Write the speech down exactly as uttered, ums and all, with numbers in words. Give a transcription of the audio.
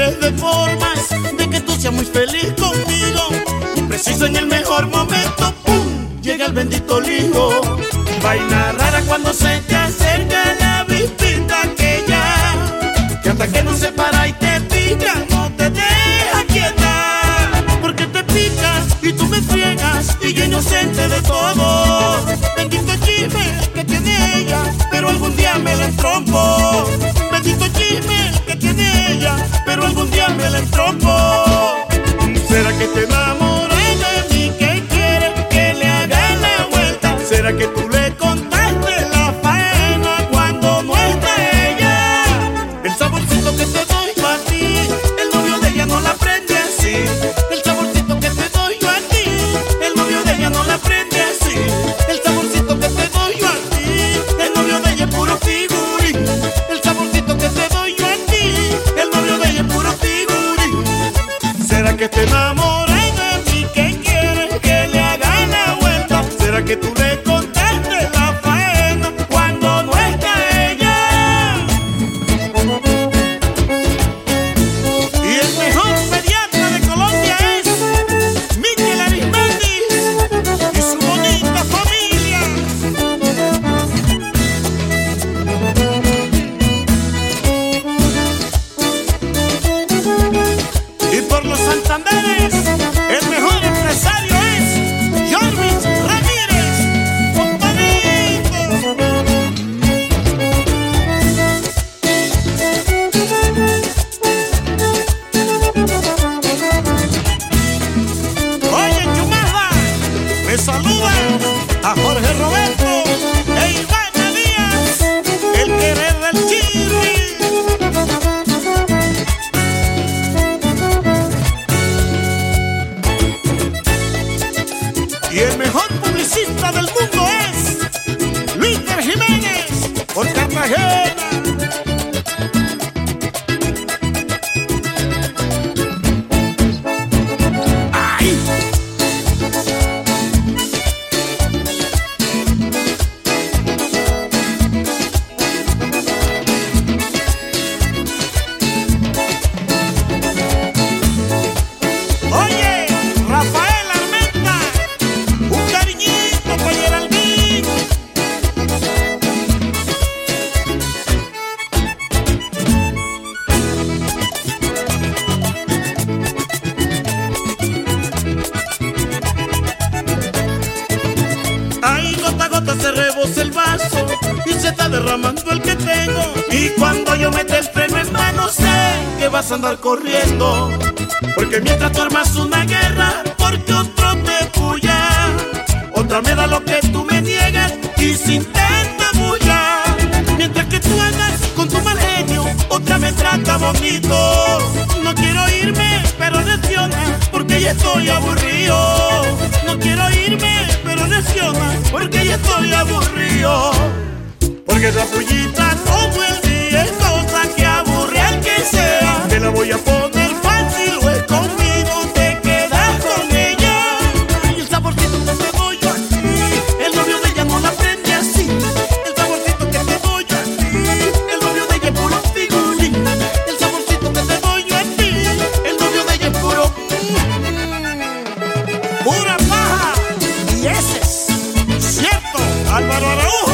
miles de formas de que tú seas muy feliz conmigo. Y preciso en el mejor momento, ¡pum!, llega el bendito ligo. Vaina rara cuando se te acerca la vispita aquella, que hasta que no se para y te pica, no te deja quieta. Porque te picas y tú me friegas y yo inocente de todo. Bendito chisme que tiene ella, pero algún día me la entrompo. Bendito chisme que tiene ella, pero algún día me la entrompo. ¿Será que te enamoré de mí? ¿Qué quiere que le haga la vuelta? ¿Será que tú le contaste la faena cuando no está ella? El saborcito que te doy yo a ti, el novio de ella no la prende así. El saborcito que te doy yo a ti, el novio de ella no la prende así. El saborcito que te doy yo a ti, el novio de ella es puro figurín. El saborcito que te doy yo a ti, el novio de ella es puro figurín. ¿Será que te enamoré de mí? ¿Qué quieres que le haga la vuelta? ¿Será que tú le contaste la faena cuando no está ella? Y el mejor pediatra de Colombia es Miquel Arismendi y su bonita familia. Y por los Santanderes, el mejor empresario es Jorvis Ramírez, compadrito. Oye, Chumada, me saludan a Jorge Roberto e Ivana Díaz, el querer del Chirri. Y el mejor publicista del mundo es Luiter Jiménez, por Cartagena. ¡Ay! Oye, Rafael Armenta, un cariñito para Geraldine. Ahí gota a gota se rebosa el vaso y se está derramando el que tengo. Y cuando yo mete el freno en mano sé que vas a andar corriendo. Porque mientras tú armas una guerra, porque otro te puya, otra me da lo que tú me niegas y sin tanta bulla. Mientras que tú andas con tu mal genio, otra me trata bonito. No quiero irme, pero reacciona, porque ya estoy aburrido. No quiero irme, pero reacciona, porque ya estoy aburrido. Porque esa pullita todo el día es cosa que aburre al que sea. Te la voy a poner fácil o es conmigo te quedas con ella. Y el saborcito que te doy yo a ti, el novio de ella no la prende así. El saborcito que te doy yo a ti, el novio de ella es puro figurín. El saborcito que te doy yo a ti, el novio de ella es puro mm, pura paja. Y ese es cierto, Álvaro Araújo.